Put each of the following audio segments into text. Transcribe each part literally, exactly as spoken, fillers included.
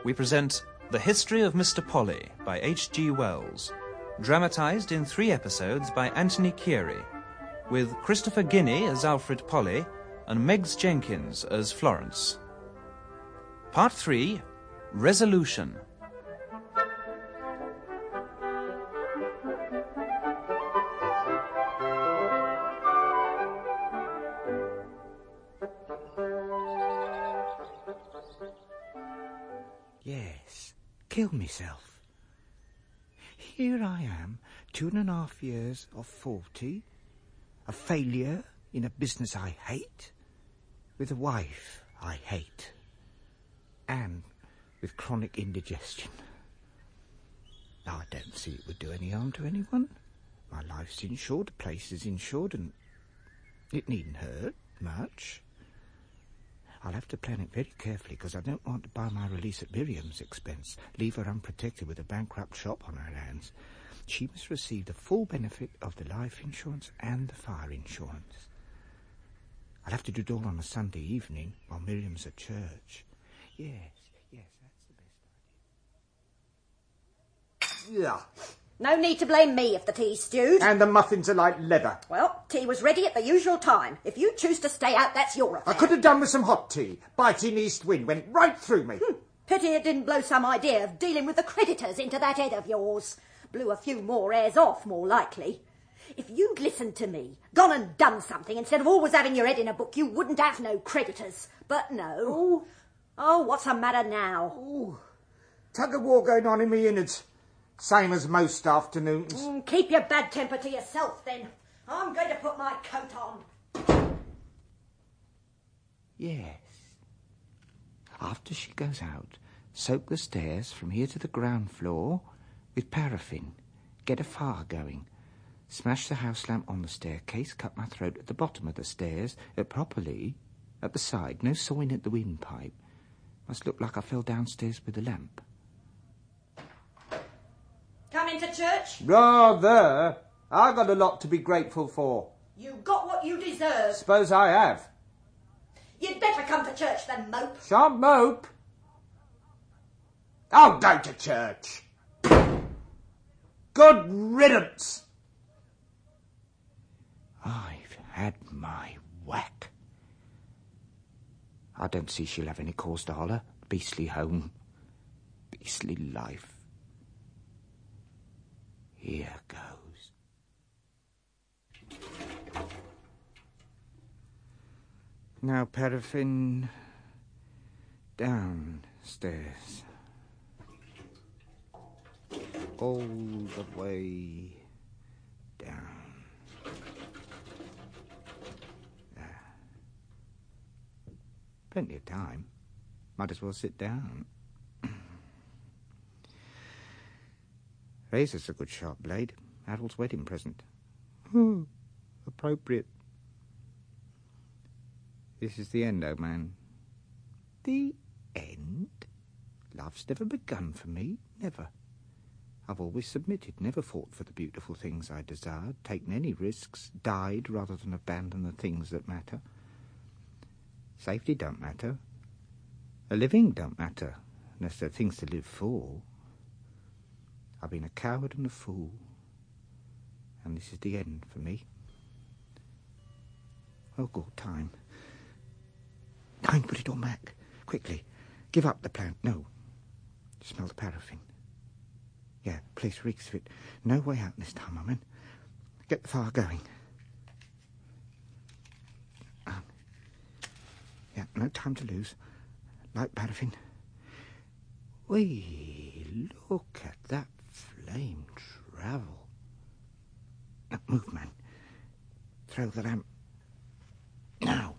we present The History of Mister Polly by H G Wells, dramatised in three episodes by Anthony Keary, with Christopher Guinea as Alfred Polly and Meggs Jenkins as Florence. Part three, Resolution. Yes, kill myself. Here I am, two and a half years of forty, a failure in a business I hate, with a wife I hate, and with chronic indigestion. I don't see it would do any harm to anyone. My life's insured, the place is insured, and it needn't hurt much. I'll have to plan it very carefully, because I don't want to buy my release at Miriam's expense, leave her unprotected with a bankrupt shop on her hands. She must receive the full benefit of the life insurance and the fire insurance. I'll have to do it all on a Sunday evening while Miriam's at church. Yes, yes, that's the best idea. Yeah. No need to blame me if the tea's stewed. And the muffins are like leather. Well, tea was ready at the usual time. If you choose to stay out, that's your affair. I could have done with some hot tea. Biting east wind went right through me. Hmm. Pity it didn't blow some idea of dealing with the creditors into that head of yours. Blew a few more hairs off, more likely. If you'd listened to me, gone and done something, instead of always having your head in a book, you wouldn't have no creditors. But no. Ooh. Oh, what's the matter now? Ooh. Tug of war going on in me innards. Same as most afternoons. Mm, keep your bad temper to yourself, then. I'm going to put my coat on. Yes. After she goes out, soak the stairs from here to the ground floor with paraffin. Get a fire going. Smash the house lamp on the staircase. Cut my throat at the bottom of the stairs. Uh, properly. At the side. No sawing at the windpipe. Must look like I fell downstairs with the lamp. Come into church? Rather. I got a lot to be grateful for. You got what you deserve. Suppose I have. You'd better come to church than mope. Shan't mope. I'll go to church. Good riddance. I've had my whack. I don't see she'll have any cause to holler. Beastly home. Beastly life. Here goes. Now, paraffin, downstairs. All the way down. There. Plenty of time. Might as well sit down. Razor's a good sharp blade. Harold's wedding present. Oh, appropriate. This is the end, old man. The end? Love's never begun for me. Never. I've always submitted, never fought for the beautiful things I desired, taken any risks, died rather than abandon the things that matter. Safety don't matter. A living don't matter, unless there are things to live for. I've been a coward and a fool, and this is the end for me. Oh, good time. Time, put it on back. Quickly. Give up the plant. No. Smell the paraffin. Yeah, place reeks of it. No way out this time, my man. Get the fire going. Um, yeah, no time to lose. Light paraffin. Wee, look at that flame travel. Now, move, man. Throw the lamp. Now.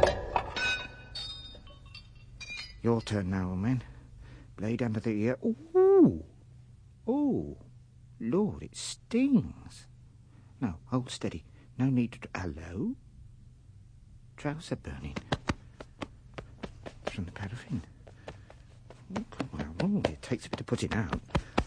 Your turn now, old man. Blade under the ear. Ooh. Oh. Lord, it stings. No, hold steady. No need to... Hello? Trouser burning. It's from the paraffin. Oh, well, oh, it takes a bit to put it out.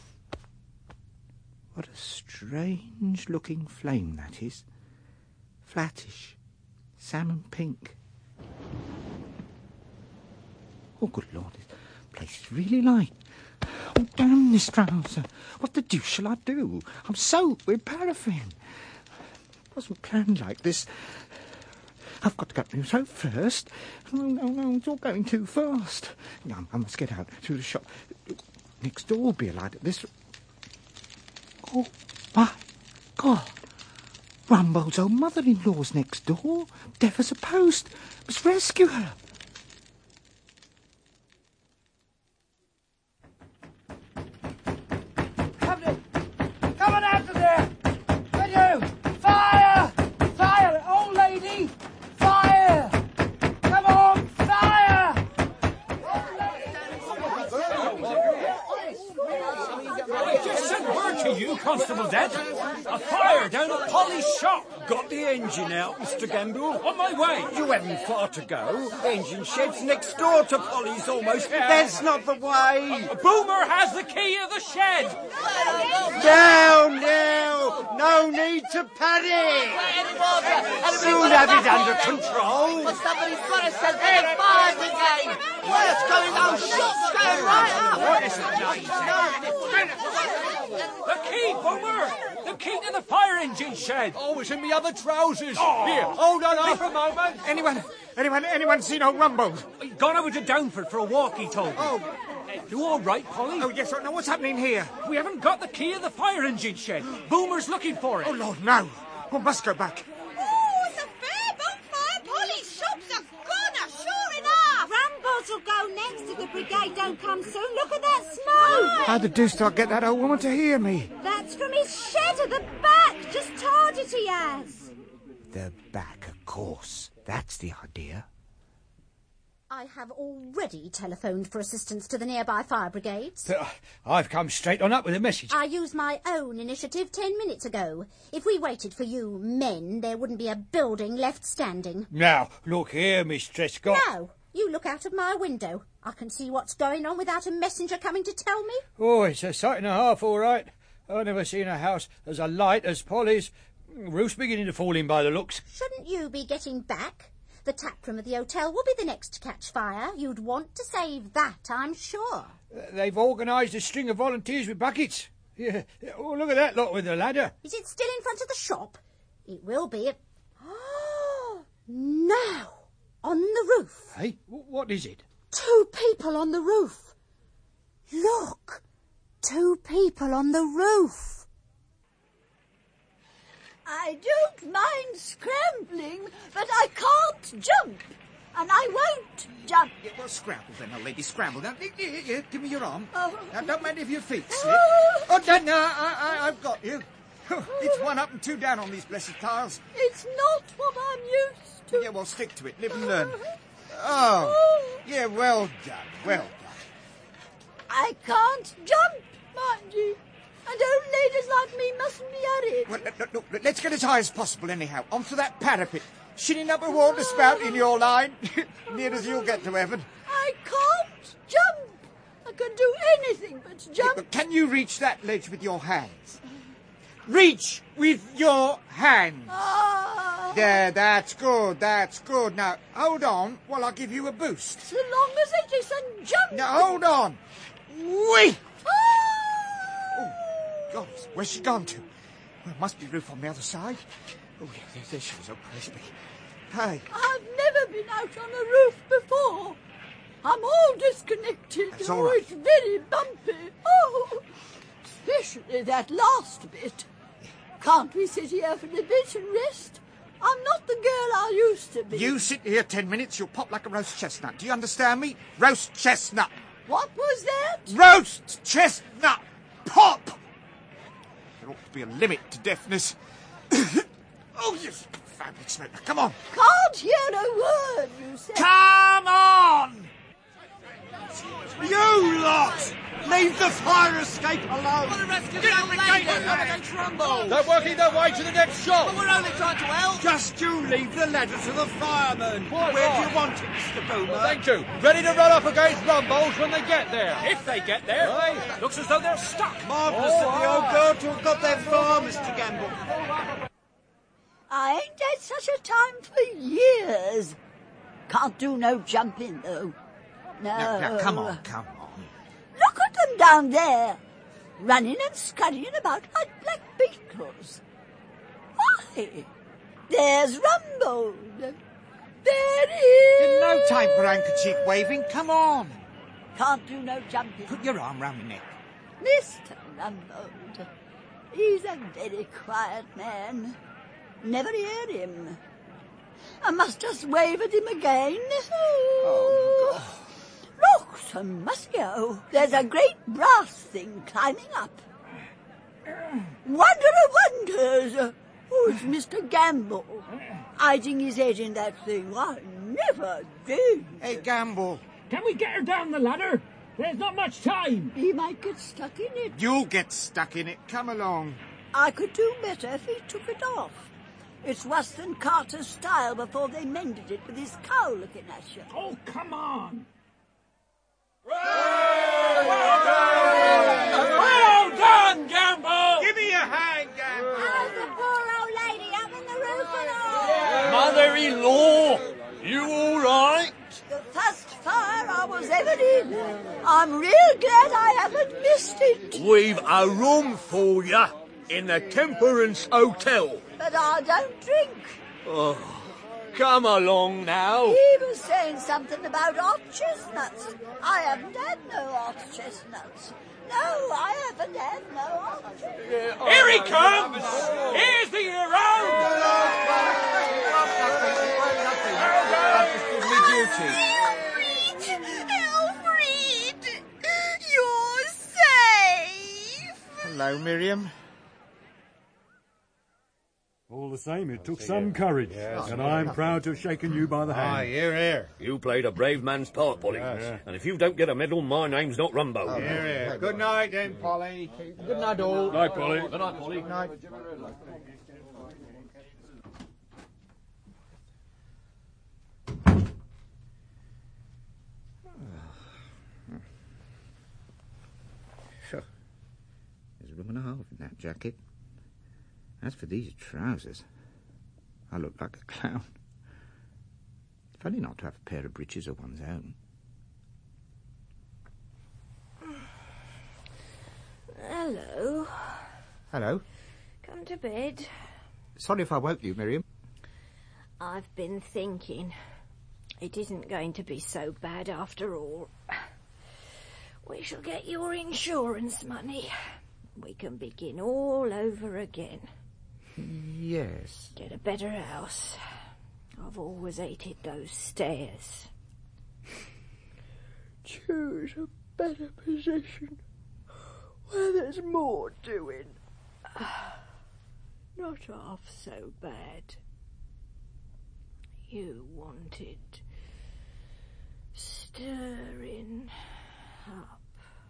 What a strange-looking flame that is. Flattish. Salmon pink. Oh, good Lord. place is really light. Oh, damn this trouser. What the deuce shall I do? I'm soaked with paraffin. It wasn't planned like this. I've got to get my soap first. Oh, no, no, it's all going too fast. No, I must get out through the shop. Next door will be a light at this... Oh, my God. Rumble's old mother-in-law's next door. Deaf as a post. Must rescue her. Come on, come on out of there! Will you? Fire! Fire, old lady! Fire! Come on, fire! I just sent word to you, Constable Dent. A fire down at Polly's shop. Got the engine out, Mister Gamble. On my way. You haven't far to go. Engine shed's next door to Polly's almost. Yeah. That's not the way. Boomer has the key of the shed. Now, now, no need to panic. Soon have it under control. Well, somebody's got to send for the fire brigade. What's going on? Shot's going right up. What is it? The key, Boomer. The key to the fire engine shed. Oh, it's in the other trousers. Oh. Here, hold on half a moment. Anyone, anyone, anyone seen old Rumble? He's gone over to Downford for a walk, he told me. Oh. You all right, Polly? Oh, yes, no, what's happening here? We haven't got the key of the fire engine shed. Boomer's looking for it. Oh, Lord, no. We must go back. Oh, it's a fair bonfire. Polly's shops are gone, sure enough. Rumble's will go next if the brigade don't come soon. Look at that smoke. How the deuce do I get that old woman to hear me? That's from his shed at the back. Just tarred it he has. The back, of course. That's the idea. I have already telephoned for assistance to the nearby fire brigades. Uh, I've come straight on up with a message. I used my own initiative ten minutes ago. If we waited for you men, there wouldn't be a building left standing. Now, look here, Miss Trescott. No, you look out of my window. I can see what's going on without a messenger coming to tell me. Oh, it's a sight and a half, all right. I've never seen a house as alight as Polly's. Roof's beginning to fall in by the looks. Shouldn't you be getting back? The taproom of the hotel will be the next to catch fire. You'd want to save that, I'm sure. Uh, they've organised a string of volunteers with buckets. Yeah. Oh, look at that lot with the ladder. Is it still in front of the shop? It will be. At... Oh, no! On the roof. Hey, what is it? Two people on the roof. Look! Two people on the roof. I don't mind scrambling, but I can't jump. And I won't jump. Yeah, well, scramble then, old lady, scramble. Now, here, here, here, give me your arm. Oh. Now, don't mind if your feet slip. Oh, no, no, I, I, I've got you. It's one up and two down on these blessed tiles. It's not what I'm used to. Yeah, well, stick to it. Live and learn. Oh, yeah, well done, well done. I can't jump, mind you. And old ladies like me mustn't be hurried. Well, look, look, look, let's get as high as possible anyhow. Onto that parapet. Shinning up a water spout in your line. Near as you'll get to heaven. I can't jump. I can do anything but jump. Yeah, but can you reach that ledge with your hands? Reach with your hands. Ah. There, that's good, that's good. Now, hold on while I give you a boost. So long as it isn't jumping. Now, hold on. Whee! Ah. Oh, God, where's she gone to? Well, there must be roof on the other side. Oh, yeah, there, there she is, oh, crispy. Hey. I've never been out on a roof before. I'm all disconnected. That's oh, all right. It's very bumpy. Oh, especially that last bit. Can't we sit here for a bit and rest? I'm not the girl I used to be. You sit here ten minutes, you'll pop like a roast chestnut. Do you understand me? Roast chestnut. What was that? Roast chestnut. Pop! There ought to be a limit to deafness. Oh, you fabulous smoker. Come on. Can't hear a word you say. Come on! You lot! Leave the fire escape alone! Want to rescue the old lady against Rumble? They're working their way to the next shop! But we're only trying to help. Just you leave the ladder to the firemen! Quite Where right. do you want it, Mister Boomer? Thank you. Ready to run up against Rumbles when they get there. If they get there. Right. Looks as though they're stuck. Marvellous of the old girl to have got that far, Mister Gamble. I ain't had such a time for years. Can't do no jumping, though. No. Now, now, come on, come on. them down there, running and scurrying about like black beetles. Why, there's Rumbold. There he is. No time for handkerchief waving. Come on. Can't do no jumping. Put your arm round my neck. Mister Rumbold, he's a very quiet man. Never heard him. I must just wave at him again. Oh, God. Look, Sir Musco, there's a great brass thing climbing up. Wonder of wonders! Who's Mister Gamble? Hiding his head in that thing. I never did. Hey, Gamble. Can we get her down the ladder? There's not much time. He might get stuck in it. You'll get stuck in it. Come along. I could do better if he took it off. It's worse than Carter's style before they mended it with his cow looking at you. Oh, come on. Well done, Gamble! Give me a hand, Gamble. How's the poor old lady up in the roof and all? Mother-in-law, you all right? The first fire I was ever in. I'm real glad I haven't missed it. We've a room for you in the Temperance Hotel. But I don't drink. Oh, come along now. He was saying something about hot chestnuts. I haven't had no hot chestnuts. No, I haven't had no hot chestnuts. Here he comes! Here's the Alfred! Alfred! You're safe! Hello, Miriam. All the same, it took some courage, and I'm proud to have shaken you by the hand. Here, here. You played a brave man's part, Polly. Yes. And if you don't get a medal, my name's not Rumbo. Here, here. Good night, then, Polly. Good night, all. Good night, Polly. Good night, Polly. Good night. Sure. There's room and a half in that jacket. As for these trousers, I look like a clown. It's funny not to have a pair of breeches of one's own. Hello. Hello. Come to bed. Sorry if I woke you, Miriam. I've been thinking. It isn't going to be so bad after all. We shall get your insurance money. We can begin all over again. Yes. Get a better house. I've always hated those stairs. Choose a better position where there's more doing. Not half so bad. You wanted stirring up.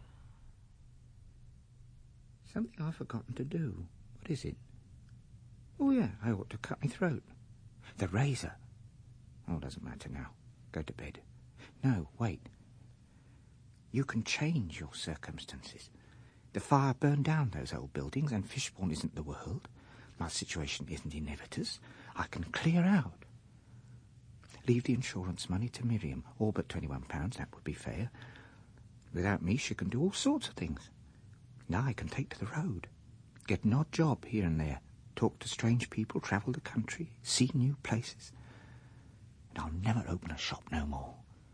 Something I've forgotten to do. What is it? Oh, yeah, I ought to cut my throat. The razor. Oh, doesn't matter now. Go to bed. No, wait. You can change your circumstances. The fire burned down those old buildings, and Fishbourne isn't the world. My situation isn't inevitous. I can clear out. Leave the insurance money to Miriam. All but twenty-one pounds, that would be fair. Without me, she can do all sorts of things. Now I can take to the road. Get an odd job here and there. Talk to strange people, travel the country, see new places. And I'll never open a shop no more.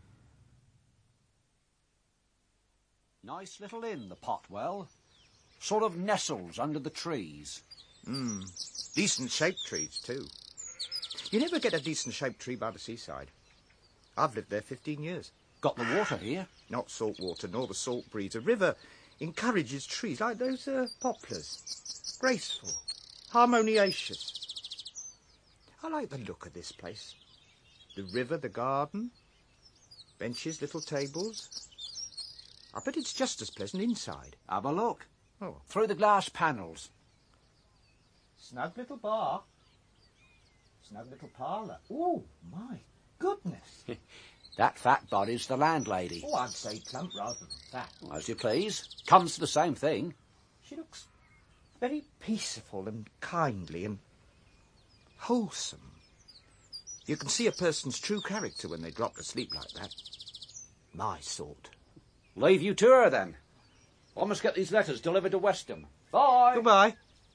Nice little inn, the Potwell. Sort of nestles under the trees. Hmm. Decent shaped trees, too. You never get a decent shaped tree by the seaside. I've lived there fifteen years. Got the water here? Not salt water, nor the salt breeze. A river encourages trees like those uh, poplars. Graceful. Harmonious. I like the look of this place. The river, the garden, benches, little tables. I bet it's just as pleasant inside. Have a look. Oh. Through the glass panels. Snug little bar. Snug little parlour. Oh, my goodness. That fat body's the landlady. Oh, I'd say plump rather than fat. As you please. Comes to the same thing. She looks very peaceful and kindly and wholesome. You can see a person's true character when they drop to sleep like that. My sort. Leave you to her, then. I must get these letters delivered to Westham. Bye. Goodbye.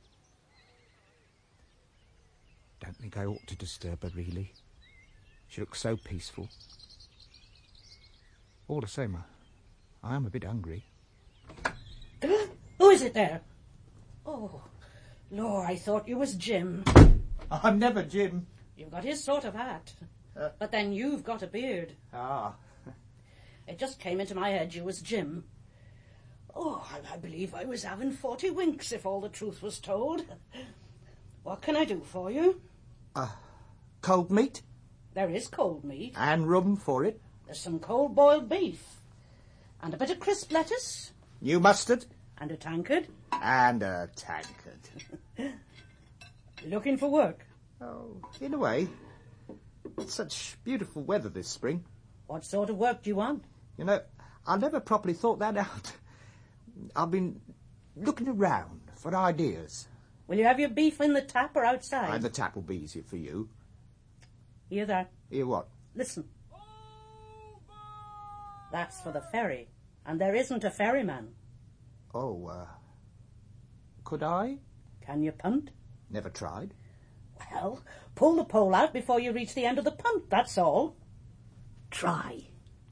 Don't think I ought to disturb her, really. She looks so peaceful. All the same, I, I am a bit hungry. Who is it there? Oh, Lord, I thought you was Jim. I'm never Jim. You've got his sort of hat. Uh, but then you've got a beard. Ah. It just came into my head you was Jim. Oh, I, I believe I was having forty winks if all the truth was told. What can I do for you? Uh, cold meat? There is cold meat. And rum for it? There's some cold boiled beef. And a bit of crisp lettuce. New mustard? And a tankard. And a tankard. Looking for work? Oh, in a way. It's such beautiful weather this spring. What sort of work do you want? You know, I never properly thought that out. I've been looking around for ideas. Will you have your beef in the tap or outside? And the tap will be easier for you. Hear that? Hear what? Listen. That's for the ferry. And there isn't a ferryman. Oh, uh... could I? Can you punt? Never tried. Well, pull the pole out before you reach the end of the punt, that's all. Try.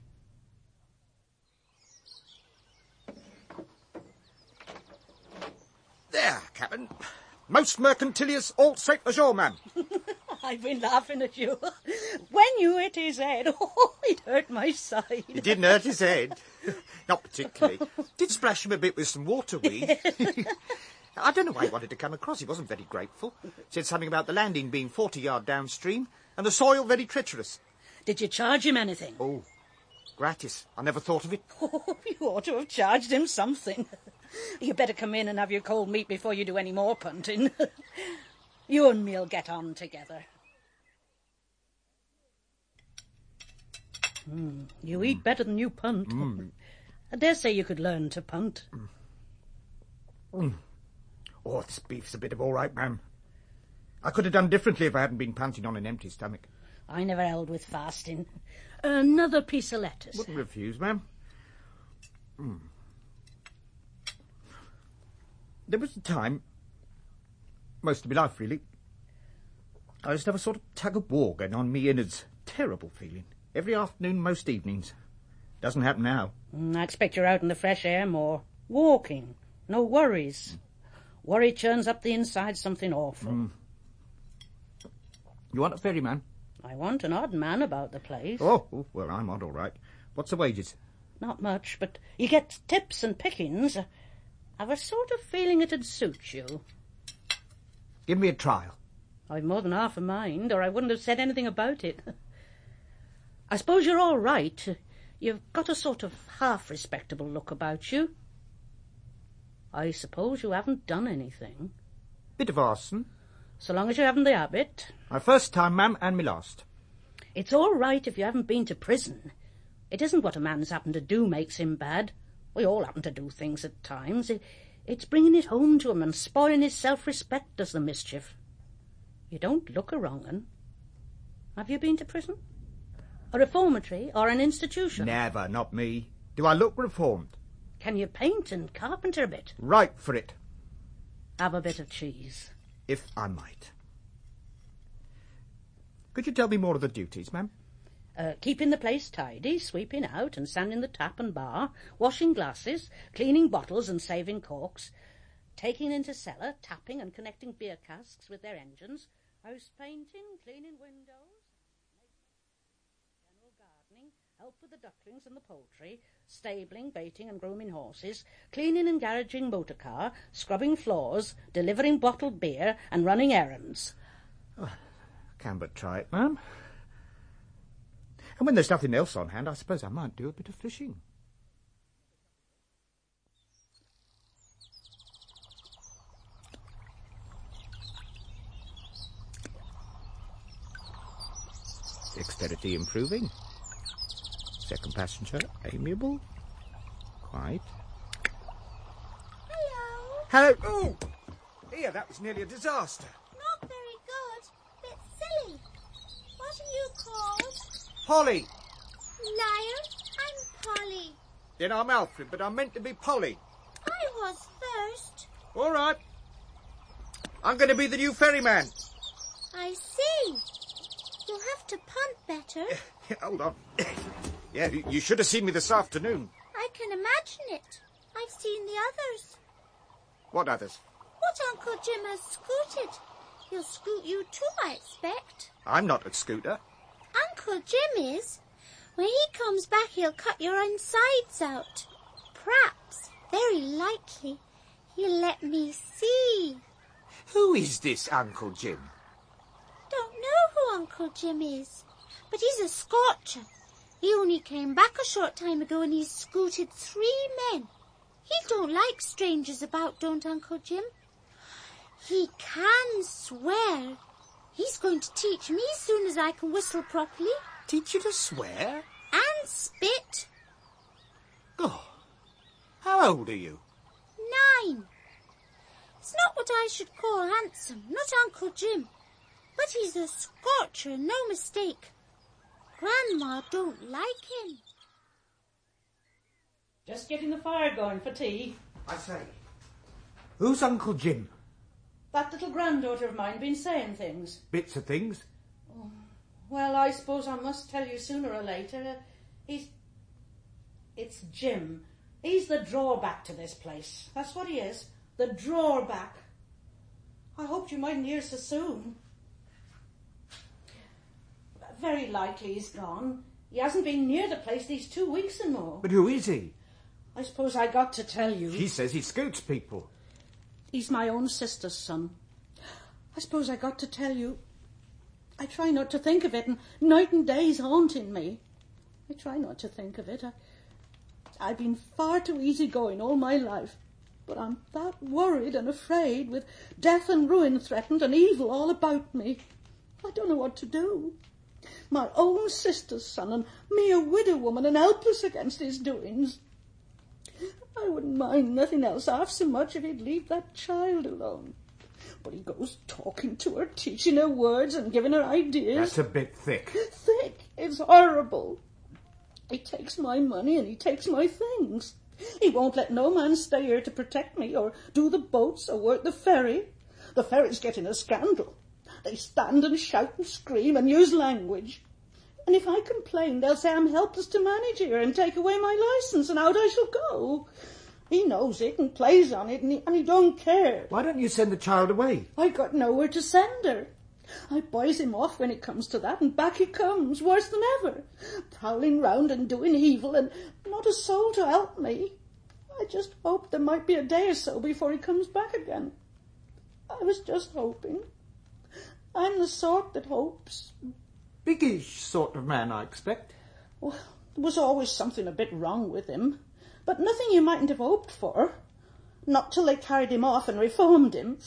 There, Captain. Most mercantilious, all safe ashore, man. I've been laughing at you. When you hit his head, oh, it hurt my side. It didn't hurt his head. Not particularly. Did splash him a bit with some waterweed. I don't know why he wanted to come across. He wasn't very grateful. Said something about the landing being forty yards downstream and the soil very treacherous. Did you charge him anything? Oh, gratis. I never thought of it. Oh, you ought to have charged him something. You better come in and have your cold meat before you do any more punting. You and me'll get on together. Mm, you eat better than you punt. Mm. I dare say you could learn to punt. Mm. Oh, this beef's a bit of all right, ma'am. I could have done differently if I hadn't been punting on an empty stomach. I never held with fasting. Another piece of lettuce. Wouldn't refuse, ma'am. Mm. There was a time, most of my life really, I used to have a sort of tug-of-war going on in me innards. Terrible feeling. Every afternoon, most evenings. Doesn't happen now. Mm, I expect you're out in the fresh air more. Walking. No worries. Worry churns up the inside something awful. Mm. You want a ferryman? I want an odd man about the place. Oh, oh, well, I'm odd, all right. What's the wages? Not much, but you get tips and pickings. I've a sort of feeling it'd suit you. Give me a trial. I've more than half a mind, or I wouldn't have said anything about it. I suppose you're all right. You've got a sort of half-respectable look about you. I suppose you haven't done anything. Bit of arson. So long as you haven't the habit. My first time, ma'am, and my last. It's all right if you haven't been to prison. It isn't what a man's happened to do makes him bad. We all happen to do things at times. It, it's bringing it home to him and spoiling his self-respect does the mischief. You don't look a wrong un. Have you been to prison? A reformatory or an institution? Never, not me. Do I look reformed? Can you paint and carpenter a bit? Right for it. Have a bit of cheese. If I might. Could you tell me more of the duties, ma'am? Uh, keeping the place tidy, sweeping out and sanding the tap and bar, washing glasses, cleaning bottles and saving corks, taking into cellar, tapping and connecting beer casks with their engines, house painting, cleaning windows, general gardening, help with the ducklings and the poultry, stabling, baiting and grooming horses, cleaning and garaging motor car, scrubbing floors, delivering bottled beer and running errands. Oh, can but try it, ma'am. And when there's nothing else on hand, I suppose I might do a bit of fishing. Dexterity improving. Second passenger, amiable. Quite. Hello. Hello. Oh! Here, that was nearly a disaster. Not very good. Bit silly. What are you called? Polly. Liar, I'm Polly. Then I'm Alfred, but I'm meant to be Polly. was first. All right. I'm going to be the new ferryman. I see. You'll have to punt better. Hold on. Yeah, you- you should have seen me this afternoon. I can imagine it. I've seen the others. What others? What Uncle Jim has scooted. He'll scoot you too, I expect. I'm not a scooter. Uncle Jim is. When he comes back, he'll cut your insides out. Perhaps, very likely, he'll let me see. Who is this Uncle Jim? Don't know who Uncle Jim is, but he's a scorcher. He only came back a short time ago and he's scooted three men. He don't like strangers about, don't Uncle Jim? He can swear. He's going to teach me soon as I can whistle properly. Teach you to swear? And spit. Oh, how old are you? Nine. It's not what I should call handsome, not Uncle Jim. But he's a scorcher, no mistake. Grandma don't like him. Just getting the fire going for tea. I say, who's Uncle Jim? That little granddaughter of mine been saying things. Bits of things. Oh, well, I suppose I must tell you sooner or later. Uh, he's... It's Jim. He's the drawback to this place. That's what he is. The drawback. I hoped you mightn't hear so soon. Very likely he's gone. He hasn't been near the place these two weeks and more. But who is he? I suppose I got to tell you. He says he scoots people. He's my own sister's son. I suppose I got to tell you. I try not to think of it, and night and day's haunting me. I try not to think of it. I, I've been far too easygoing all my life, but I'm that worried and afraid with death and ruin threatened and evil all about me. I don't know what to do. My own sister's son and me a widow woman and helpless against his doings. I wouldn't mind nothing else half so much if he'd leave that child alone. But he goes talking to her, teaching her words and giving her ideas. That's a bit thick. Thick? It's horrible. He takes my money and he takes my things. He won't let no man stay here to protect me or do the boats or work the ferry. The ferry's getting a scandal. They stand and shout and scream and use language. And if I complain, they'll say I'm helpless to manage here and take away my licence and out I shall go. He knows it and plays on it and he, and he don't care. Why don't you send the child away? I got nowhere to send her. I buys him off when it comes to that, and back he comes, worse than ever, prowling round and doing evil, and not a soul to help me. I just hoped there might be a day or so before he comes back again. I was just hoping. I'm the sort that hopes. Biggish sort of man, I expect. Well, there was always something a bit wrong with him, but nothing you mightn't have hoped for. Not till they carried him off and reformed him.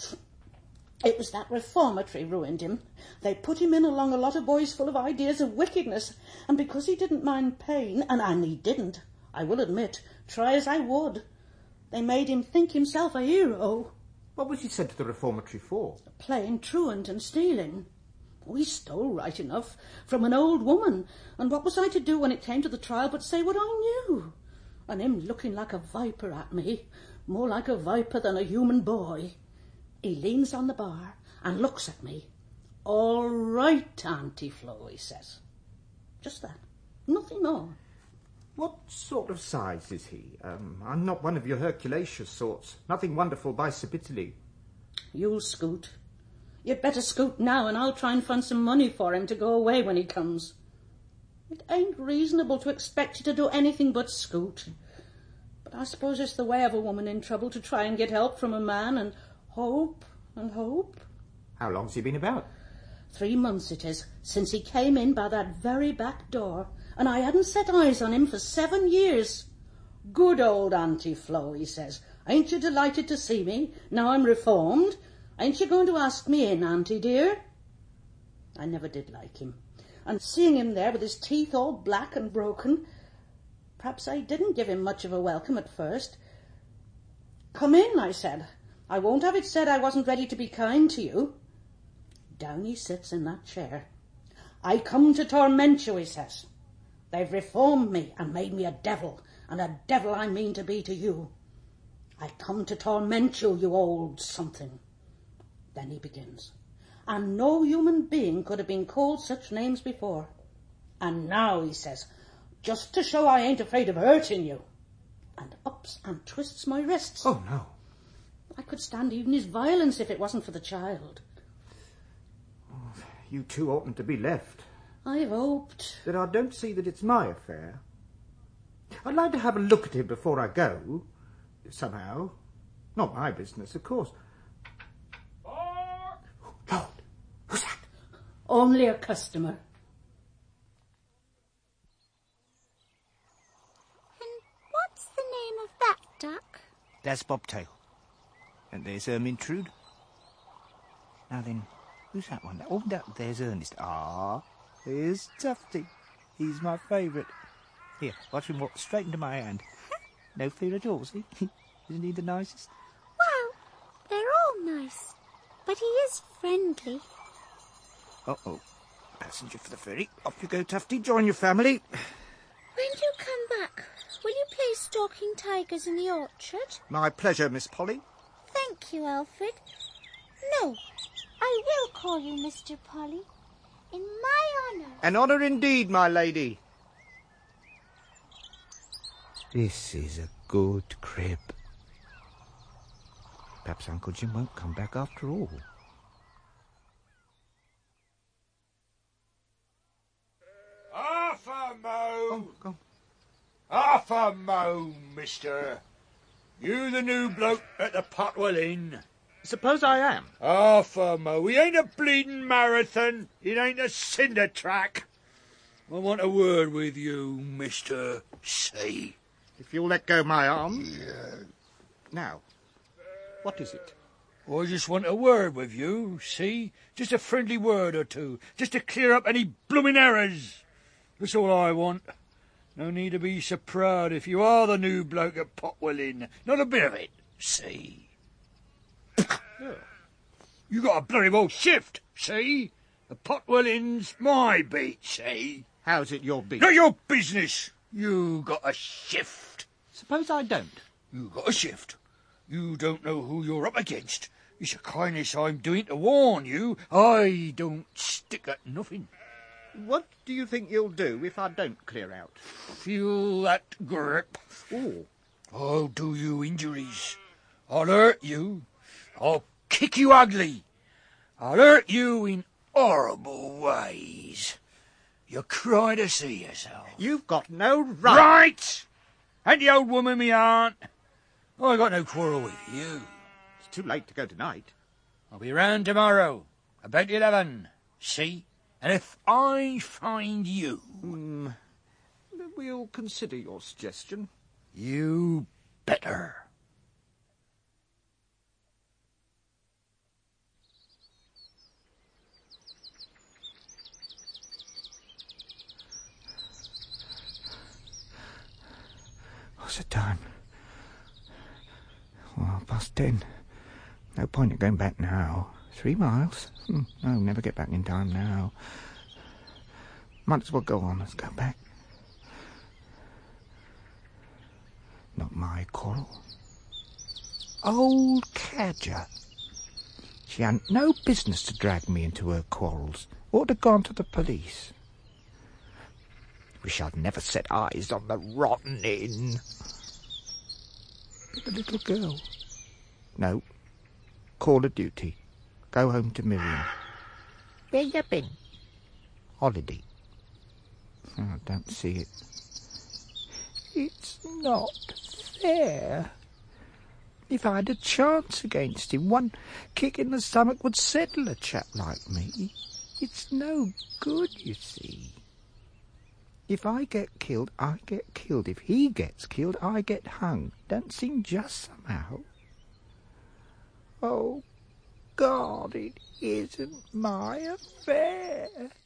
It was that reformatory ruined him. They put him in along a lot of boys full of ideas of wickedness, and because he didn't mind pain, and, and he didn't, I will admit, try as I would, they made him think himself a hero. What was he sent to the reformatory for? Playing truant and stealing. We stole right enough from an old woman, and what was I to do when it came to the trial but say what I knew? And him looking like a viper at me, more like a viper than a human boy. He leans on the bar and looks at me. All right, Auntie Flo, he says. Just that. Nothing more. What sort of size is he? Um, I'm not one of your Herculaceous sorts. Nothing wonderful by Sibitally. You'll scoot. You'd better scoot now, and I'll try and find some money for him to go away when he comes. It ain't reasonable to expect you to do anything but scoot. But I suppose it's the way of a woman in trouble to try and get help from a man and hope and hope. How long's he been about? Three months it is, since he came in by that very back door, and I hadn't set eyes on him for seven years. Good old Auntie Flo, he says. Ain't you delighted to see me, now I'm reformed? Ain't you going to ask me in, Auntie dear? I never did like him, and seeing him there with his teeth all black and broken, perhaps I didn't give him much of a welcome at first. Come in, I said. I won't have it said I wasn't ready to be kind to you. Down he sits in that chair. I come to torment you, he says. They've reformed me and made me a devil, and a devil I mean to be to you. I come to torment you, you old something. Then he begins. And no human being could have been called such names before. And now, he says, just to show I ain't afraid of hurting you. And ups and twists my wrists. Oh, no. I could stand even his violence if it wasn't for the child. Oh, you two oughtn't to be left. I've hoped. But I don't see that it's my affair. I'd like to have a look at him before I go. Somehow. Not my business, of course. Lord, who's that? Only a customer. And what's the name of that duck? That's Bobtail. And there's Ermintrude. Now then, who's that one? Oh, that, there's Ernest. Ah, there's Tufty. He's my favourite. Here, watch him walk straight into my hand. No fear at all, see? Isn't he the nicest? Well, they're all nice. But he is friendly. Uh-oh. Passenger for the ferry. Off you go, Tufty. Join your family. When you come back, will you play stalking tigers in the orchard? My pleasure, Miss Polly. Thank you, Alfred. No, I will call you Mister Polly. In my honour. An honour indeed, my lady. This is a good crib. Perhaps Uncle Jim won't come back after all. Half a mo! Oh, go. Half a mo, mister. You the new bloke at the Potwell Inn? Suppose I am. Half a mo. We ain't a bleeding marathon. It ain't a cinder track. I want a word with you, Mister C. If you'll let go my arm. Yeah. Now, what is it? I just want a word with you, see? Just a friendly word or two. Just to clear up any blooming errors. That's all I want. No need to be so proud if you are the new bloke at Potwell Inn. Not a bit of it, see? Yeah. You got a bloody well shift, see? The Potwell Inn's my beat, see? How's it your beat? Not your business. You got a shift. Suppose I don't. You got a shift. You don't know who you're up against. It's a kindness I'm doing to warn you. I don't stick at nothing. What do you think you'll do if I don't clear out? Feel that grip. Oh. I'll do you injuries. I'll hurt you. I'll kick you ugly. I'll hurt you in horrible ways. You cry to see yourself. You've got no right. Right! And the old woman me aunt. I got no quarrel with you. It's too late to go tonight. I'll be round tomorrow, about eleven. See? And if I find you... Mm, we'll consider your suggestion. You better. What's the time? Well, past ten. No point in going back now. Three miles? Hmm, no, never get back in time now. Might as well go on. Let's go back. Not my quarrel. Old Cadger. She hadn't no business to drag me into her quarrels. Ought to have gone to the police. Wish I'd never set eyes on the rotten inn. The little girl. No. Call of duty. Go home to Miriam. Where you been? Holiday. Oh, I don't see it. It's not fair. If I had a chance against him, one kick in the stomach would settle a chap like me. It's no good, you see. If I get killed, I get killed. If he gets killed, I get hung. Don't seem just somehow. Oh, God, it isn't my affair.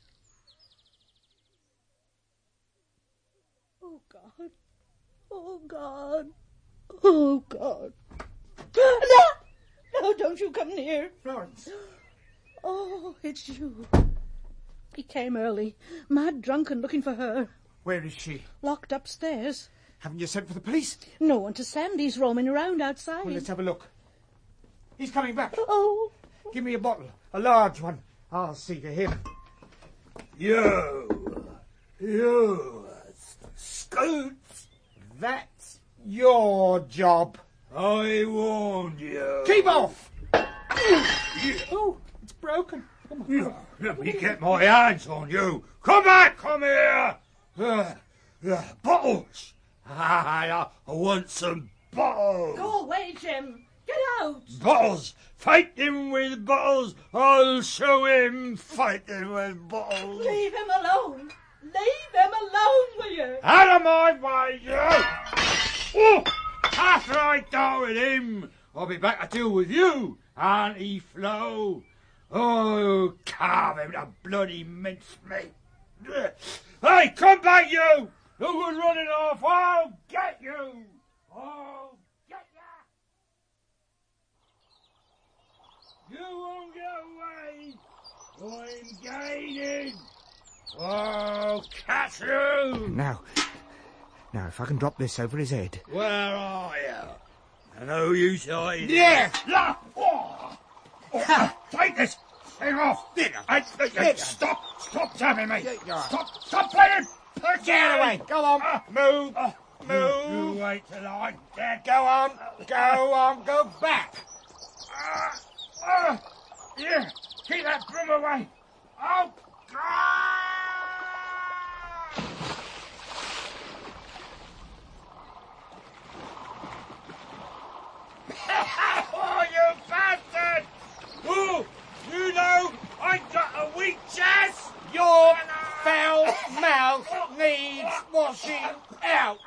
Oh, God. Oh, God. Oh, God. No! No, don't you come near. Florence. Oh, it's you. He came early, mad drunk and looking for her. Where is she? Locked upstairs. Haven't you sent for the police? No one to send. He's roaming around outside. Well, let's have a look. He's coming back. Oh. Give me a bottle. A large one. I'll see to him. You. You. Scoots. That's your job. I warned you. Keep off! Oh, it's broken. Come on. Let me get my hands on you. Come back, come here. Uh, uh, bottles. I, I want some bottles. Go away, Jim. Get out. Bottles. Fighting with bottles. I'll show him fighting with bottles. Leave him alone. Leave him alone, will you? Out of my way, you! Oh, after I deal with him, I'll be back to deal with you, Auntie Flo. Oh, carve him to bloody mincemeat. Hey, come back, you! No good running off. I'll get you. I'll get you. You won't get away. I'm gaining. Oh, catch you! Now, now, if I can drop this over his head. Where are you? I know you hiding. Yes! La- oh. Oh, take this thing off! I, I, stop! Stop jamming me! Stop! Stop playing! Get away! Go on! Uh, move! Uh, move! You, you wait till I'm dead. Go on! Go on! Go back! Uh, uh, yeah! Keep that broom away! Oh, God! Oh, you bastard! Oh, you know I got a weak chest! Your foul mouth needs washing out!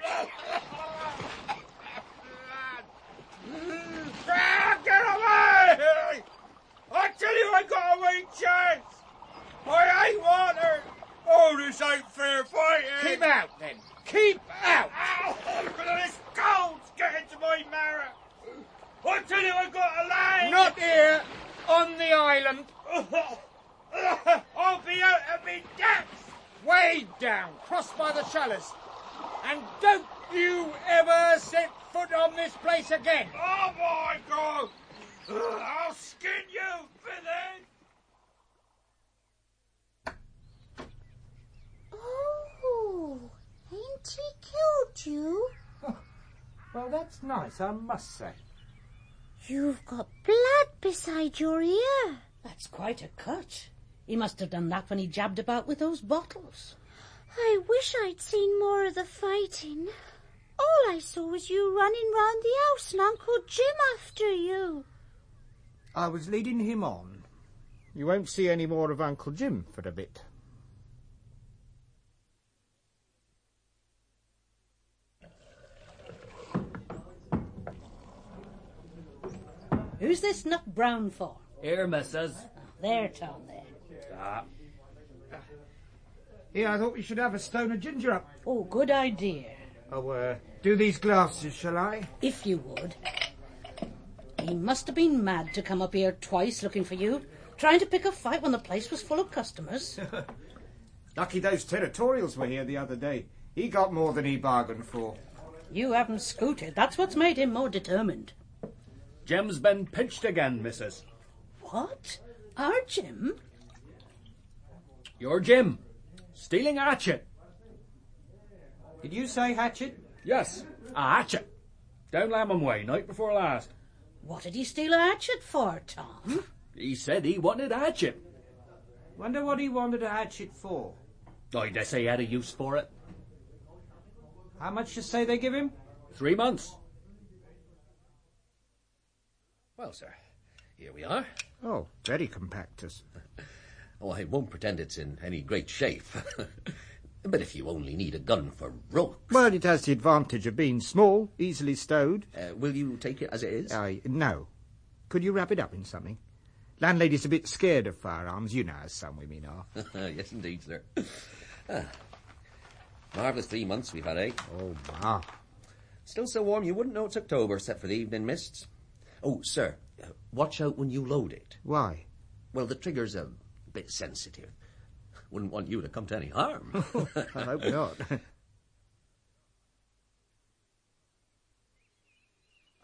Ah, get away! I tell you I got a weak chest! I ain't water! Oh, this ain't fair fighting! Keep out, then! Keep out! Ow! Look at this cold's getting to my marrow! I tell you I got a line! Not here! On the island! I'll be out of me depths! Way down, cross by the shallows. And don't you ever set foot on this place again! Oh, my God! I'll skin you, Billy! Oh, ain't he killed you? Oh, well, that's nice, I must say. You've got blood beside your ear. That's quite a cut. He must have done that when he jabbed about with those bottles. I wish I'd seen more of the fighting. All I saw was you running round the house and Uncle Jim after you. I was leading him on. You won't see any more of Uncle Jim for a bit. Who's this nut brown for? Here, missus. There, Tom, there. Ah. Here, I thought we should have a stone of ginger up. Oh, good idea. Oh, uh, do these glasses, shall I? If you would. He must have been mad to come up here twice looking for you, trying to pick a fight when the place was full of customers. Lucky those territorials were here the other day. He got more than he bargained for. You haven't scooted. That's what's made him more determined. Jim's been pinched again, missus. What? Our Jim? Your Jim. Stealing a hatchet. Did you say hatchet? Yes, a hatchet. Down Lamham Way, night before last. What did he steal a hatchet for, Tom? He said he wanted a hatchet. Wonder what he wanted a hatchet for. I dare say he had a use for it. How much you say they give him? Three months. Well, sir, here we are. Oh, very compactus. Oh, I won't pretend it's in any great shape. But if you only need a gun for rooks... Well, it has the advantage of being small, easily stowed. Uh, will you take it as it is? Uh, no. Could you wrap it up in something? Landlady's a bit scared of firearms, you know, as some women are. Yes, indeed, sir. Ah. Marvellous three months we've had, eh? Oh, ma. Still so warm you wouldn't know it's October, except for the evening mists. Oh, sir, uh, watch out when you load it. Why? Well, the trigger's a bit sensitive. Wouldn't want you to come to any harm. I hope not.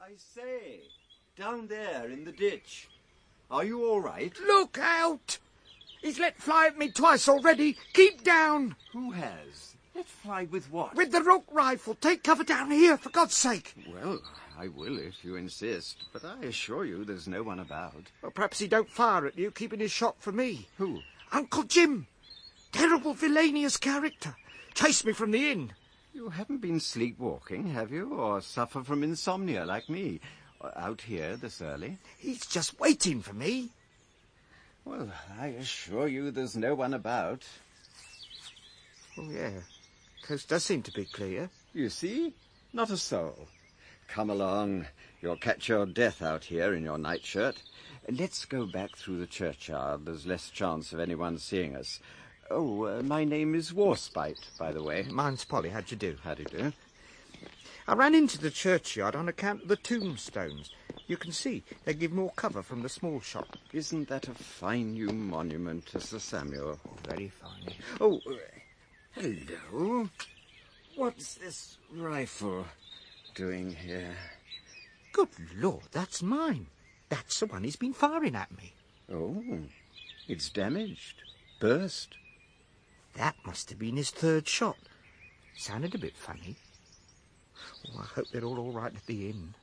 I say, down there in the ditch. Are you all right? Look out! He's let fly at me twice already. Keep down. Who has? Let fly with what? With the rook rifle. Take cover down here, for God's sake. Well, I will if you insist, but I assure you there's no one about. Well, perhaps he don't fire at you, keeping his shot for me. Who? Uncle Jim. Terrible villainous character. Chased me from the inn. You haven't been sleepwalking, have you? Or suffer from insomnia like me? Out here this early? He's just waiting for me. Well, I assure you there's no one about. Oh, yeah. Coast does seem to be clear. You see? Not a soul. Come along. You'll catch your death out here in your nightshirt. Let's go back through the churchyard. There's less chance of anyone seeing us. Oh, uh, my name is Warspite, by the way. Mine's Polly. How'd you do? How do you do? I ran into the churchyard on account of the tombstones. You can see they give more cover from the small shop. Isn't that a fine new monument to Sir Samuel? Very fine. Oh, uh, hello. What's this rifle doing here? Good Lord, that's mine. That's the one he's been firing at me. Oh, it's damaged. Burst. That must have been his third shot. Sounded a bit funny. Oh, I hope they're all all right at the inn.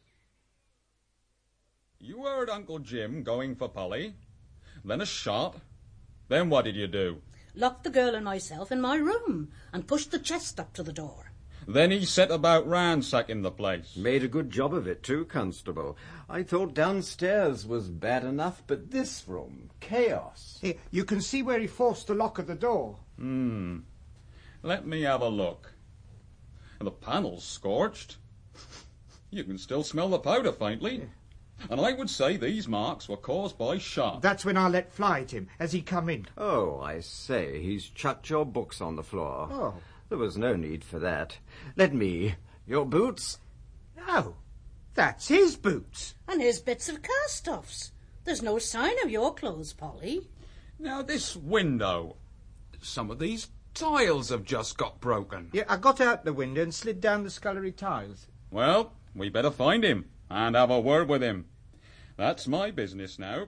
You heard Uncle Jim going for Polly, then a shot. Then what did you do? Locked the girl and myself in my room and pushed the chest up to the door. Then he set about ransacking the place. Made a good job of it too, Constable. I thought downstairs was bad enough, but this room, chaos. Here, you can see where he forced the lock of the door. Hmm. Let me have a look. The panel's scorched. You can still smell the powder faintly. Yeah. And I would say these marks were caused by shot. That's when I let fly at him, as he come in. Oh, I say, he's chucked your books on the floor. Oh. There was no need for that. Let me. Your boots? No, that's his boots. And his bits of cast-offs. There's no sign of your clothes, Polly. Now, this window. Some of these tiles have just got broken. Yeah, I got out the window and slid down the scullery tiles. Well, we better find him and have a word with him. That's my business now.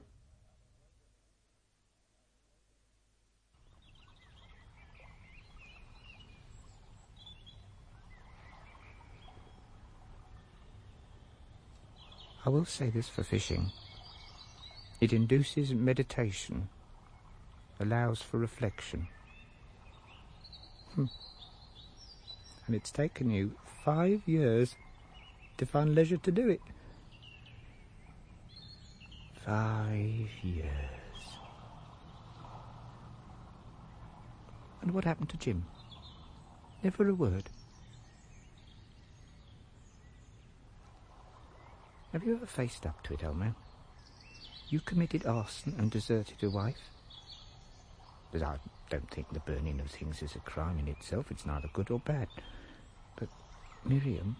I will say this for fishing. It induces meditation, allows for reflection. Hmm. And it's taken you five years to find leisure to do it. Five years. And what happened to Jim? Never a word. Have you ever faced up to it, old man? You committed arson and deserted a wife? But I don't think the burning of things is a crime in itself. It's neither good or bad. But, Miriam,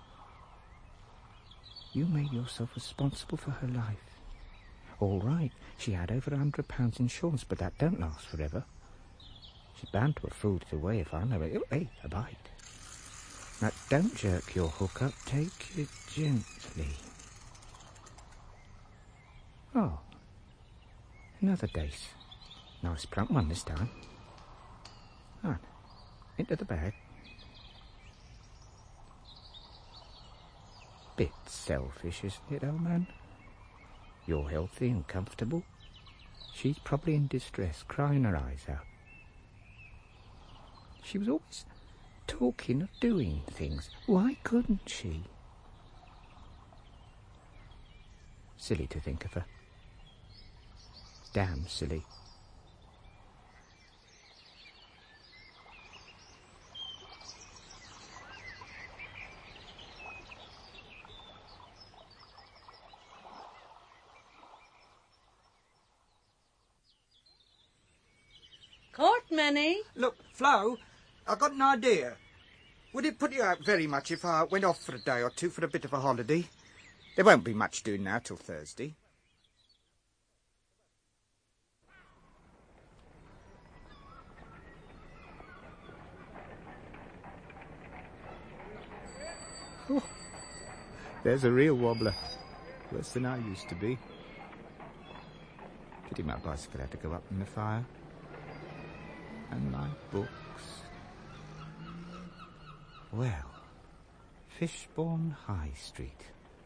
you made yourself responsible for her life. All right, she had over a hundred pounds insurance, but that don't last forever. She's bound to have fooled it away if I know it. Oh, hey, a bite. Now, don't jerk your hook up. Take it gently. Oh, another dace. Nice plump one this time. Right, into the bag. Bit selfish, isn't it, old man? You're healthy and comfortable. She's probably in distress, crying her eyes out. She was always talking of doing things. Why couldn't she? Silly to think of her. Damn silly. Court many. Look, Flo, I got an idea. Would it put you out very much if I went off for a day or two for a bit of a holiday? There won't be much doing now till Thursday. Oh, There's a real wobbler. Worse than I used to be. Pity my bicycle had to go up in the fire. And my books. Well, Fishbourne High Street.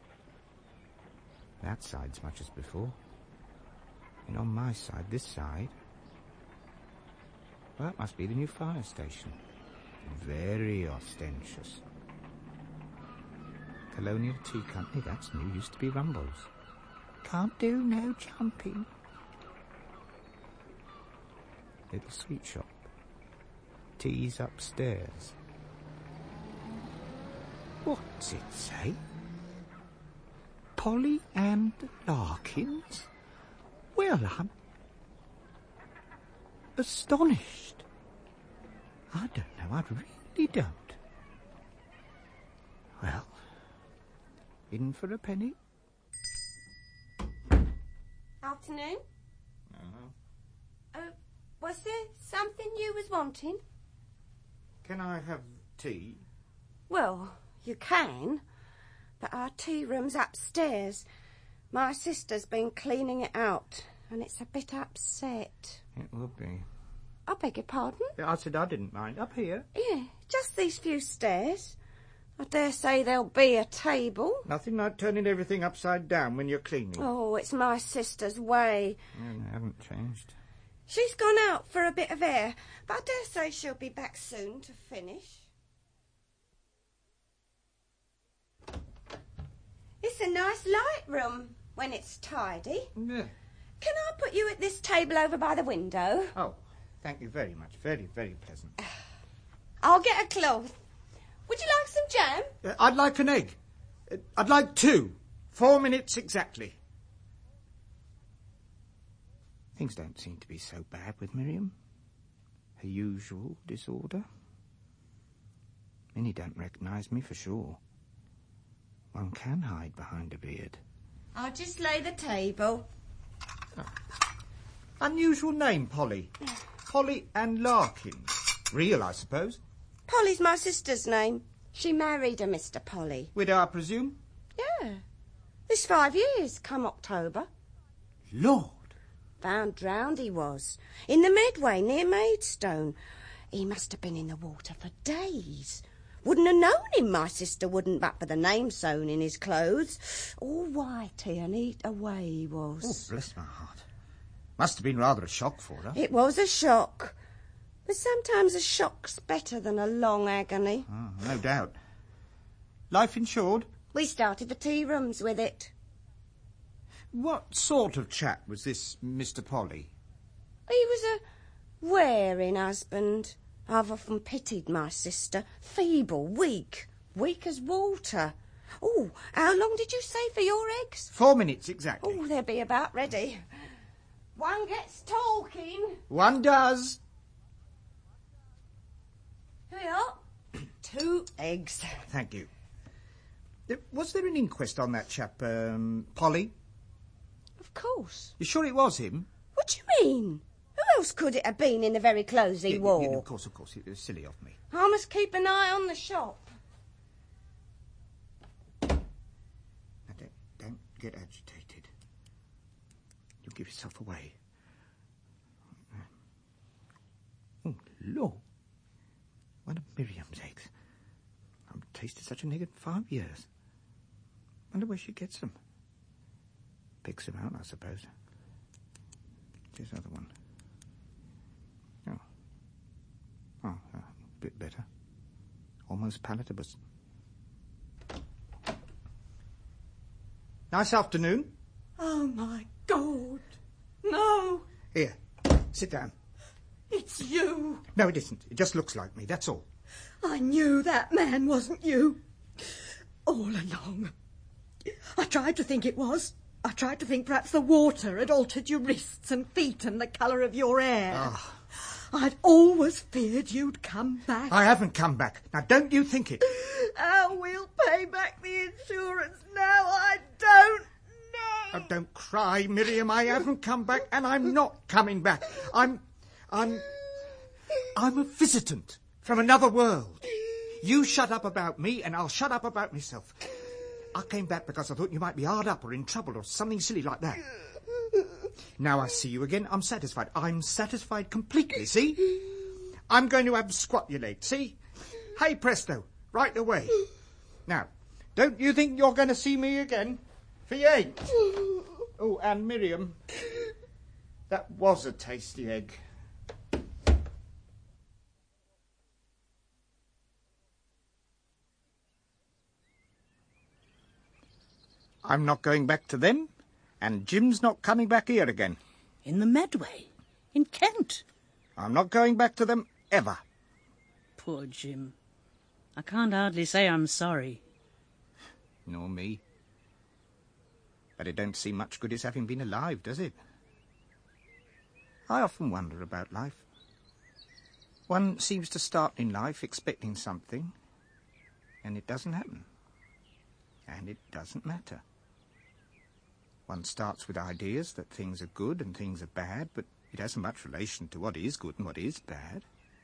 That side's much as before. And on my side, this side... Well, that must be the new fire station. Very ostentious. Colonial Tea Company, that's new. Used to be Rumbles. Can't do no jumping. Little sweet shop. Tea's upstairs. What's it say? Polly and Larkins? Well, I'm astonished. I don't know, I really don't. Well, in for a penny? Afternoon. Uh-huh. Uh, was there something you was wanting? Can I have tea? Well, you can, but our tea room's upstairs. My sister's been cleaning it out, and it's a bit upset. It will be. I beg your pardon? I said I didn't mind. Up here? Yeah, just these few stairs. I dare say there'll be a table. Nothing like turning everything upside down when you're cleaning. Oh, it's my sister's way. Yeah, they haven't changed. She's gone out for a bit of air, but I dare say she'll be back soon to finish. It's a nice light room when it's tidy. Yeah. Can I put you at this table over by the window? Oh, thank you very much. Very, very pleasant. I'll get a cloth. Would you like some jam? Uh, I'd like an egg. Uh, I'd like two. Four minutes exactly. Things don't seem to be so bad with Miriam. Her usual disorder. Minnie don't recognise me for sure. One can hide behind a beard. I'll just lay the table. Oh. Unusual name, Polly. Polly and Larkins. Real, I suppose. Polly's my sister's name. She married a Mister Polly. Widow, I presume? Yeah. This five years, come October. Lord! Found drowned he was. In the Medway, near Maidstone. He must have been in the water for days. Wouldn't have known him, my sister wouldn't, but for the name sewn in his clothes. All whitey and eat away he was. Oh, bless my heart. Must have been rather a shock for her. It was a shock. But sometimes a shock's better than a long agony. Oh, no doubt. Life insured? We started the tea rooms with it. What sort of chap was this Mister Polly? He was a wearing husband. I've often pitied my sister. Feeble, weak, weak as water. Oh, how long did you say for your eggs? Four minutes exactly. Oh, they'll be about ready. One gets talking. One does. Here you are. Two eggs. Thank you. Uh, Was there an inquest on that chap, um, Polly? Of course. You sure it was him? What do you mean? Who else could it have been in the very clothes he Yeah, wore? yeah, of course, of course. It was silly of me. I must keep an eye on the shop. Now, don't, don't get agitated. You'll give yourself away. Oh, Lord. One of Miriam's eggs. I haven't tasted such an egg in five years. Wonder where she gets them. Picks them out, I suppose. This other one. Oh. Oh, a bit better. Almost palatable. Nice afternoon. Oh, my God. No, Here, sit down. it's you. No, it isn't. It just looks like me, that's all. I knew that man wasn't you. All along. I tried to think it was. I tried to think perhaps the water had altered your wrists and feet and the colour of your hair. Ah. I'd always feared you'd come back. I haven't come back. Now, don't you think it. How we'll pay back the insurance now, I don't know. Oh, don't cry, Miriam. I haven't come back, and I'm not coming back. I'm... I'm... I'm a visitant from another world. You shut up about me, and I'll shut up about myself. I came back because I thought you might be hard up or in trouble or something silly like that. Now I see you again, I'm satisfied. I'm satisfied completely, see? I'm going to absquatulate, see? Hey, presto, right away. Now, don't you think you're going to see me again? For you ain't. Oh, and Miriam, that was a tasty egg. I'm not going back to them, and Jim's not coming back here again. In the Medway? In Kent? I'm not going back to them ever. Poor Jim. I can't hardly say I'm sorry. Nor me. But it don't seem much good his having been alive, does it? I often wonder about life. One seems to start in life expecting something, and it doesn't happen. And it doesn't matter. One starts with ideas that things are good and things are bad, but it hasn't much relation to what is good and what is bad.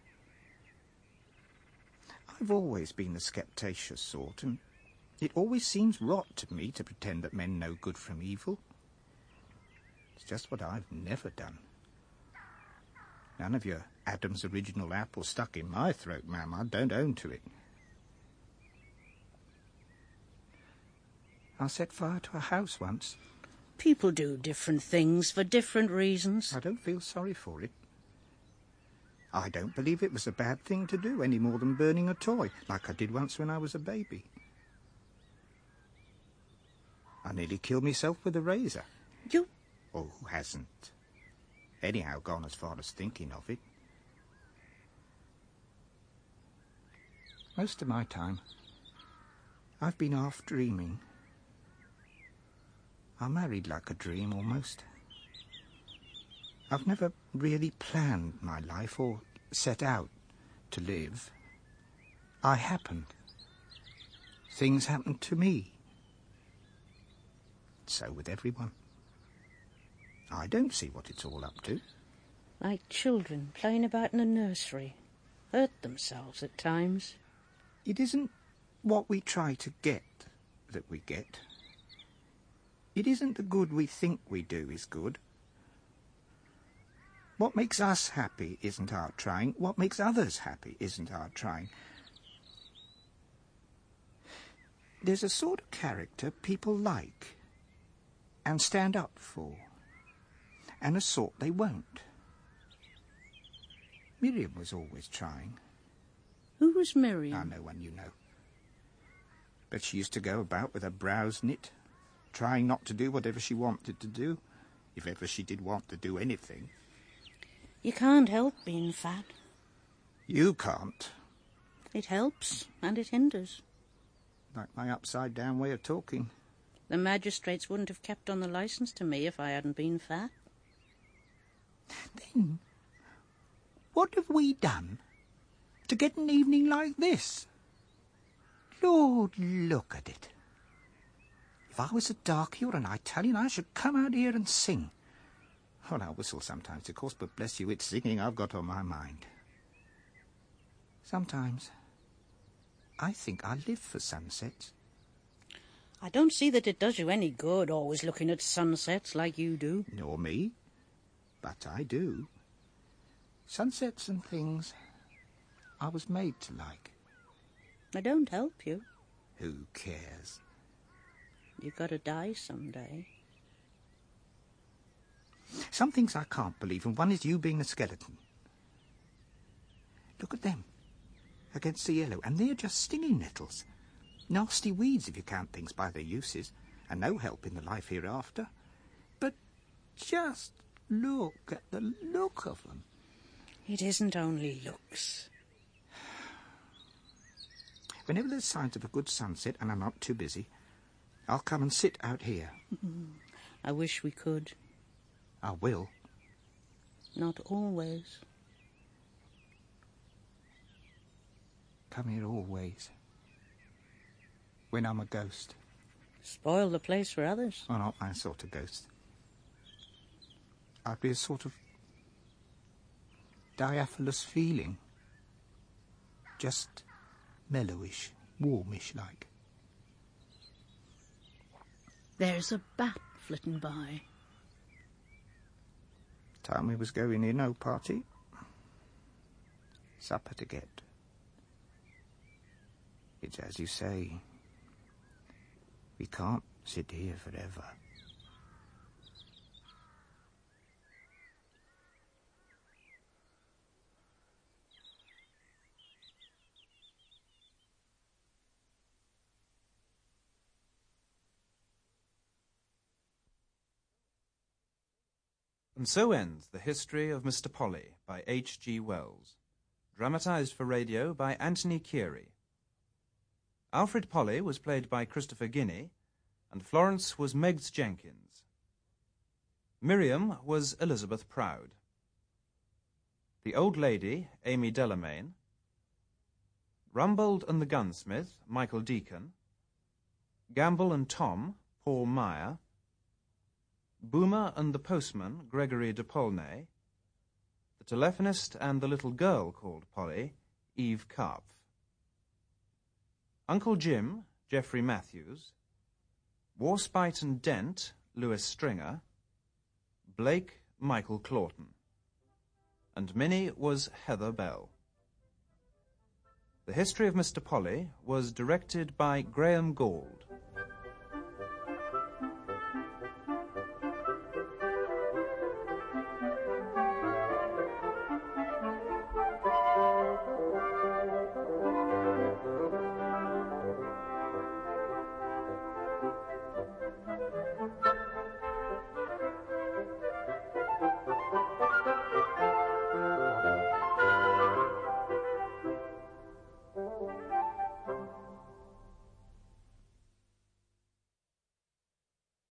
I've always been the skeptatious sort, and it always seems rot to me to pretend that men know good from evil. It's just what I've never done. None of your Adam's original apple stuck in my throat, ma'am. I don't own to it. I set fire to a house once. People do different things for different reasons. I don't feel sorry for it. I don't believe it was a bad thing to do, any more than burning a toy, like I did once when I was a baby. I nearly killed myself with a razor. You? Oh, who hasn't? Anyhow, gone as far as thinking of it. Most of my time, I've been half dreaming. I married like a dream, almost. I've never really planned my life or set out to live. I happened. Things happened to me. So with everyone. I don't see what it's all up to. Like children playing about in a nursery. Hurt themselves at times. It isn't what we try to get that we get. It isn't the good we think we do is good. What makes us happy isn't our trying. What makes others happy isn't our trying. There's a sort of character people like and stand up for, and a sort they won't. Miriam was always trying. Who was Miriam? I know one you know. But she used to go about with her brows knit, trying not to do whatever she wanted to do, if ever she did want to do anything. You can't help being fat. You can't. It helps, and it hinders. Like my upside-down way of talking. The magistrates wouldn't have kept on the licence to me if I hadn't been fat. Then, what have we done to get an evening like this? Lord, look at it. If I was a darky or an Italian, I should come out here and sing. Well, I whistle sometimes, of course, but bless you, it's singing I've got on my mind. Sometimes I think I live for sunsets. I don't see that it does you any good always looking at sunsets like you do. Nor me, but I do. Sunsets and things I was made to like. They don't help you. Who cares? You've got to die someday. Some things I can't believe, and one is you being a skeleton. Look at them, against the yellow, and they're just stinging nettles. Nasty weeds if you count things by their uses, and no help in the life hereafter. But just look at the look of them. It isn't only looks. Whenever there's signs of a good sunset and I'm not too busy, I'll come and sit out here. I wish we could. I will. Not always. Come here always. When I'm a ghost. Spoil the place for others. Oh, not my sort of ghost. I'd be a sort of diaphanous feeling. Just mellowish, warmish like. There's a bat flitting by. Time we was going in, oh party. Supper to get. It's as you say. We can't sit here forever. And so ends The History of Mister Polly by H G Wells, dramatised for radio by Anthony Keary. Alfred Polly was played by Christopher Guinea, and Florence was Megs Jenkins. Miriam was Elizabeth Proud. The Old Lady, Amy Delamain. Rumbold and the Gunsmith, Michael Deacon. Gamble and Tom, Paul Meyer. Boomer and the Postman, Gregory de Paulnay. The Telephonist and the Little Girl called Polly, Eve Karpf. Uncle Jim, Geoffrey Matthews. Warspite and Dent, Louis Stringer. Blake, Michael Clawton. And Minnie was Heather Bell. The History of Mister Polly was directed by Graham Gould.